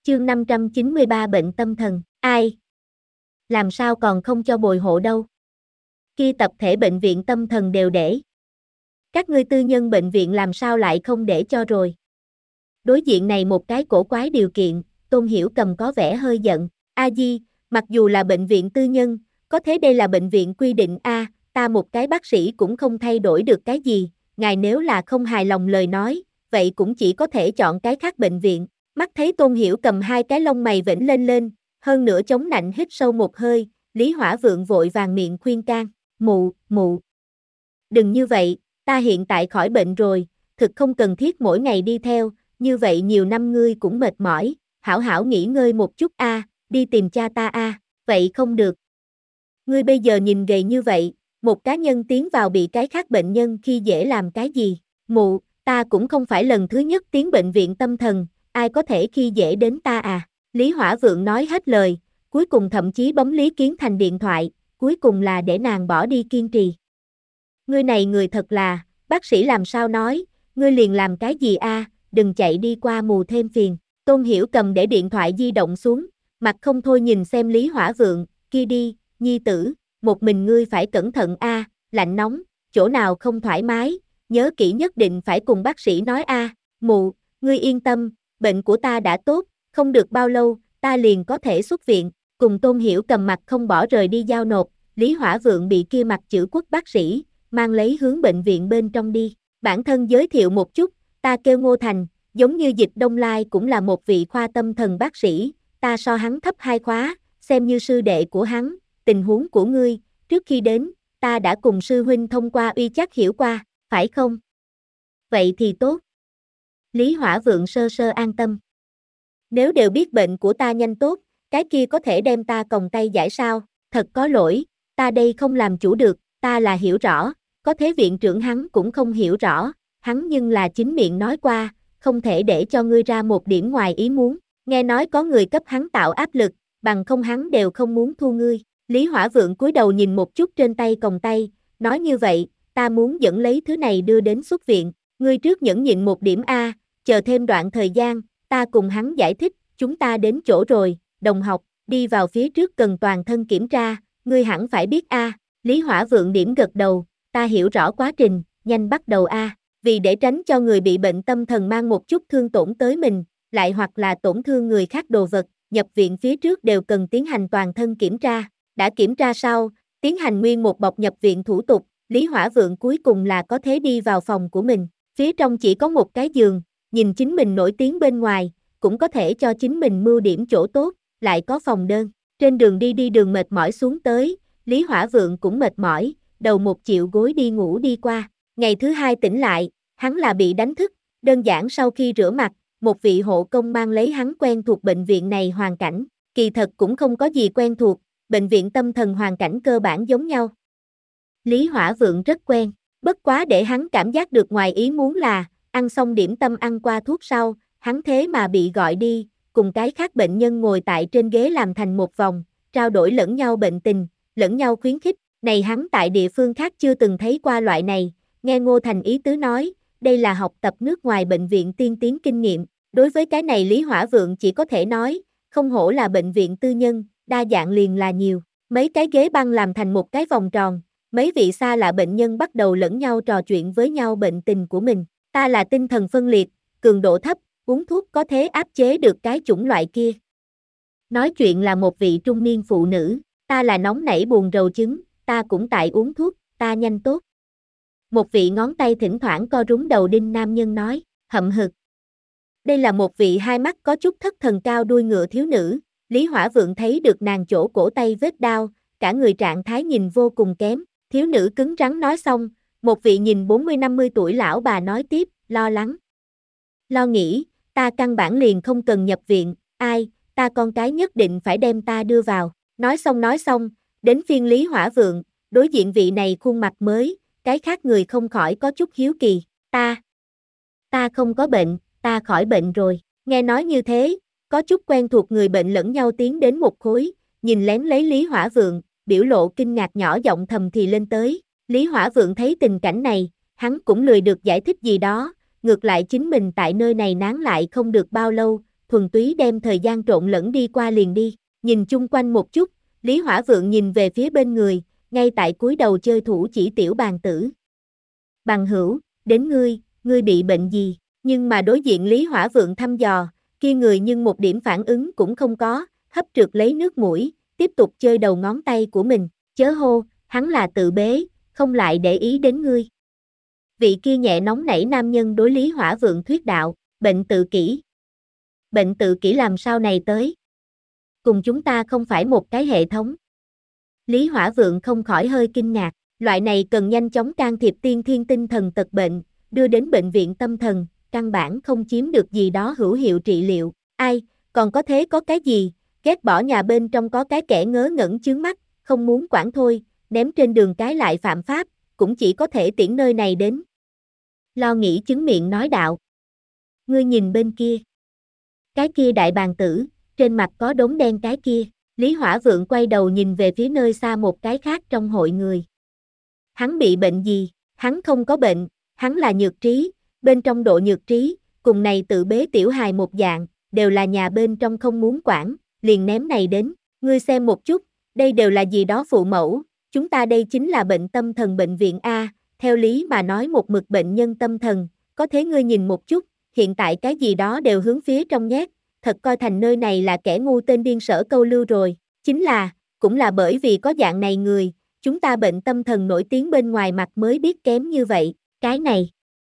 Chương 593 bệnh tâm thần, ai? Làm sao còn không cho bồi hộ đâu? Kia tập thể bệnh viện tâm thần đều để. Các ngươi tư nhân bệnh viện làm sao lại không để cho rồi? Đối diện này một cái cổ quái điều kiện, Tôn Hiểu Cầm có vẻ hơi giận. A Di, mặc dù là bệnh viện tư nhân, có thế đây là bệnh viện quy định A, ta một cái bác sĩ cũng không thay đổi được cái gì, ngài nếu là không hài lòng lời nói, vậy cũng chỉ có thể chọn cái khác bệnh viện. Mắt thấy Tôn Hiểu Cầm hai cái lông mày vểnh lên, hơn nữa chống nạnh hít sâu một hơi, Lý Hỏa Vượng vội vàng miệng khuyên can, mụ. Đừng như vậy, ta hiện tại khỏi bệnh rồi, thực không cần thiết mỗi ngày đi theo, như vậy nhiều năm ngươi cũng mệt mỏi, hảo hảo nghỉ ngơi một chút a, đi tìm cha ta a, vậy không được. Ngươi bây giờ nhìn gầy như vậy, một cá nhân tiến vào bị cái khác bệnh nhân khi dễ làm cái gì, mụ, ta cũng không phải lần thứ nhất tiến bệnh viện tâm thần, ai có thể khi dễ đến ta à, Lý Hỏa Vượng nói hết lời, cuối cùng thậm chí bấm Lý Kiến Thành điện thoại, cuối cùng là để nàng bỏ đi kiên trì. Ngươi này người thật là, bác sĩ làm sao nói, ngươi liền làm cái gì a, đừng chạy đi qua mù thêm phiền. Tôn Hiểu Cầm để điện thoại di động xuống, mặt không thôi nhìn xem Lý Hỏa Vượng, kia đi, nhi tử, một mình ngươi phải cẩn thận a, lạnh nóng, chỗ nào không thoải mái, nhớ kỹ nhất định phải cùng bác sĩ nói a, mụ, ngươi yên tâm, bệnh của ta đã tốt, không được bao lâu, ta liền có thể xuất viện, cùng Tôn Hiểu Cầm mặt không bỏ rời đi giao nộp, Lý Hỏa Vượng bị kia mặt chữ quốc bác sĩ, mang lấy hướng bệnh viện bên trong đi, bản thân giới thiệu một chút, ta kêu Ngô Thành, giống như Dịch Đông Lai cũng là một vị khoa tâm thần bác sĩ, ta so hắn thấp 2 khóa, xem như sư đệ của hắn, tình huống của ngươi, trước khi đến, ta đã cùng sư huynh thông qua uy chắc hiểu qua, phải không? Vậy thì tốt. Lý Hỏa Vượng sơ sơ an tâm. Nếu đều biết bệnh của ta nhanh tốt, cái kia có thể đem ta còng tay giải sao, thật có lỗi, ta đây không làm chủ được, ta là hiểu rõ, có thế viện trưởng hắn cũng không hiểu rõ, hắn nhưng là chính miệng nói qua, không thể để cho ngươi ra một điểm ngoài ý muốn, nghe nói có người cấp hắn tạo áp lực, bằng không hắn đều không muốn thu ngươi. Lý Hỏa Vượng cúi đầu nhìn một chút trên tay còng tay, nói như vậy, ta muốn dẫn lấy thứ này đưa đến xuất viện, ngươi trước nhẫn nhịn một điểm a, chờ thêm đoạn thời gian, ta cùng hắn giải thích, chúng ta đến chỗ rồi, đồng học, đi vào phía trước cần toàn thân kiểm tra, ngươi hẳn phải biết a. Lý Hỏa Vượng điểm gật đầu, ta hiểu rõ quá trình, nhanh bắt đầu a. Vì để tránh cho người bị bệnh tâm thần mang một chút thương tổn tới mình, lại hoặc là tổn thương người khác đồ vật, nhập viện phía trước đều cần tiến hành toàn thân kiểm tra. Đã kiểm tra sau, tiến hành nguyên một bọc nhập viện thủ tục, Lý Hỏa Vượng cuối cùng là có thể đi vào phòng của mình. Phía trong chỉ có một cái giường, nhìn chính mình nổi tiếng bên ngoài, cũng có thể cho chính mình mưu điểm chỗ tốt, lại có phòng đơn. Trên đường đi đường mệt mỏi xuống tới, Lý Hỏa Vượng cũng mệt mỏi, đầu một chịu gối đi ngủ đi qua. Ngày thứ hai tỉnh lại, hắn là bị đánh thức, đơn giản sau khi rửa mặt, một vị hộ công mang lấy hắn quen thuộc bệnh viện này hoàn cảnh, kỳ thật cũng không có gì quen thuộc, bệnh viện tâm thần hoàn cảnh cơ bản giống nhau. Lý Hỏa Vượng rất quen, bất quá để hắn cảm giác được ngoài ý muốn là, ăn xong điểm tâm ăn qua thuốc sau, hắn thế mà bị gọi đi, cùng cái khác bệnh nhân ngồi tại trên ghế làm thành một vòng, trao đổi lẫn nhau bệnh tình, lẫn nhau khuyến khích, này hắn tại địa phương khác chưa từng thấy qua loại này, nghe Ngô Thành ý tứ nói, đây là học tập nước ngoài bệnh viện tiên tiến kinh nghiệm, đối với cái này Lý Hỏa Vượng chỉ có thể nói, không hổ là bệnh viện tư nhân, đa dạng liền là nhiều, mấy cái ghế băng làm thành một cái vòng tròn, mấy vị xa lạ bệnh nhân bắt đầu lẫn nhau trò chuyện với nhau bệnh tình của mình, ta là tinh thần phân liệt, cường độ thấp, uống thuốc có thể áp chế được cái chủng loại kia. Nói chuyện là một vị trung niên phụ nữ, ta là nóng nảy buồn rầu chứng, ta cũng tại uống thuốc, ta nhanh tốt. Một vị ngón tay thỉnh thoảng co rúm đầu đinh nam nhân nói, hậm hực. Đây là một vị hai mắt có chút thất thần cao đuôi ngựa thiếu nữ, Lý Hỏa Vượng thấy được nàng chỗ cổ tay vết đao, cả người trạng thái nhìn vô cùng kém, thiếu nữ cứng rắn nói xong, một vị nhìn 40-50 tuổi lão bà nói tiếp, lo lắng. Lo nghĩ, ta căn bản liền không cần nhập viện, ai, ta con cái nhất định phải đem ta đưa vào, nói xong, đến phiên Lý Hỏa Vượng, đối diện vị này khuôn mặt mới, cái khác người không khỏi có chút hiếu kỳ, ta không có bệnh, ta khỏi bệnh rồi, nghe nói như thế, có chút quen thuộc người bệnh lẫn nhau tiến đến một khối, nhìn lén lấy Lý Hỏa Vượng, biểu lộ kinh ngạc nhỏ giọng thầm thì lên tới, Lý Hỏa Vượng thấy tình cảnh này, hắn cũng lười được giải thích gì đó, ngược lại chính mình tại nơi này nán lại không được bao lâu, thuần túy đem thời gian trộn lẫn đi qua liền đi. Nhìn chung quanh một chút, Lý Hỏa Vượng nhìn về phía bên người, ngay tại cúi đầu chơi thủ chỉ tiểu bàn tử. Bằng hữu, đến ngươi bị bệnh gì? Nhưng mà đối diện Lý Hỏa Vượng thăm dò, kia người nhưng một điểm phản ứng cũng không có, hấp trượt lấy nước mũi, tiếp tục chơi đầu ngón tay của mình. Chớ hô, hắn là tự bế, không lại để ý đến ngươi. Vị kia nhẹ nóng nảy nam nhân đối Lý Hỏa Vượng thuyết đạo, bệnh tự kỷ. Bệnh tự kỷ làm sao này tới? Cùng chúng ta không phải một cái hệ thống. Lý Hỏa Vượng không khỏi hơi kinh ngạc, loại này cần nhanh chóng can thiệp tiên thiên tinh thần tật bệnh, đưa đến bệnh viện tâm thần, căn bản không chiếm được gì đó hữu hiệu trị liệu. Ai, còn có thế có cái gì, ghét bỏ nhà bên trong có cái kẻ ngớ ngẩn chướng mắt, không muốn quản thôi, ném trên đường cái lại phạm pháp, cũng chỉ có thể tiễn nơi này đến. Lo nghĩ chứng miệng nói đạo. Ngươi nhìn bên kia. Cái kia đại bàng tử, trên mặt có đốm đen cái kia. Lý Hỏa Vượng quay đầu nhìn về phía nơi xa một cái khác trong hội người. Hắn bị bệnh gì? Hắn không có bệnh, hắn là nhược trí, bên trong độ nhược trí, cùng này tự bế tiểu hài một dạng, đều là nhà bên trong không muốn quản, liền ném này đến. Ngươi xem một chút, đây đều là gì đó phụ mẫu, chúng ta đây chính là bệnh tâm thần bệnh viện A, theo lý mà nói một mực bệnh nhân tâm thần, có thế ngươi nhìn một chút, hiện tại cái gì đó đều hướng phía trong nhét, thật coi thành nơi này là kẻ ngu tên điên sở câu lưu rồi, cũng là bởi vì có dạng này người, chúng ta bệnh tâm thần nổi tiếng bên ngoài mặt mới biết kém như vậy, cái này,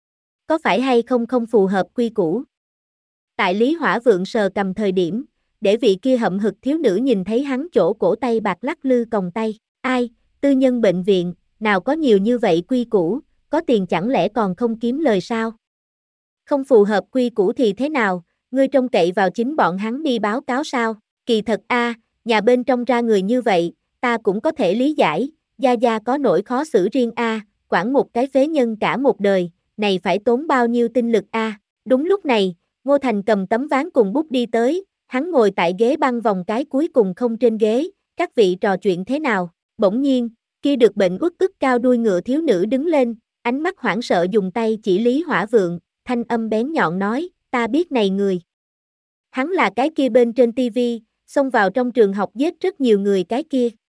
có phải hay không không phù hợp quy củ. Tại Lý Hỏa Vượng sờ cầm thời điểm, để vị kia hậm hực thiếu nữ nhìn thấy hắn chỗ cổ tay bạc lắc lư còng tay, ai, tư nhân bệnh viện, nào có nhiều như vậy quy củ, có tiền chẳng lẽ còn không kiếm lời sao? Không phù hợp quy củ thì thế nào, ngươi trông cậy vào chính bọn hắn đi báo cáo sao? Kỳ thật a, nhà bên trong ra người như vậy, ta cũng có thể lý giải, gia gia có nỗi khó xử riêng a, quản một cái phế nhân cả một đời, này phải tốn bao nhiêu tinh lực a. Đúng lúc này, Ngô Thành cầm tấm ván cùng bút đi tới, hắn ngồi tại ghế băng vòng cái cuối cùng không trên ghế, các vị trò chuyện thế nào? Bỗng nhiên, kia được bệnh uất ức cao đuôi ngựa thiếu nữ đứng lên, ánh mắt hoảng sợ dùng tay chỉ Lý Hỏa Vượng, thanh âm bén nhọn nói, ta biết này người. Hắn là cái kia bên trên tivi, xông vào trong trường học giết rất nhiều người cái kia.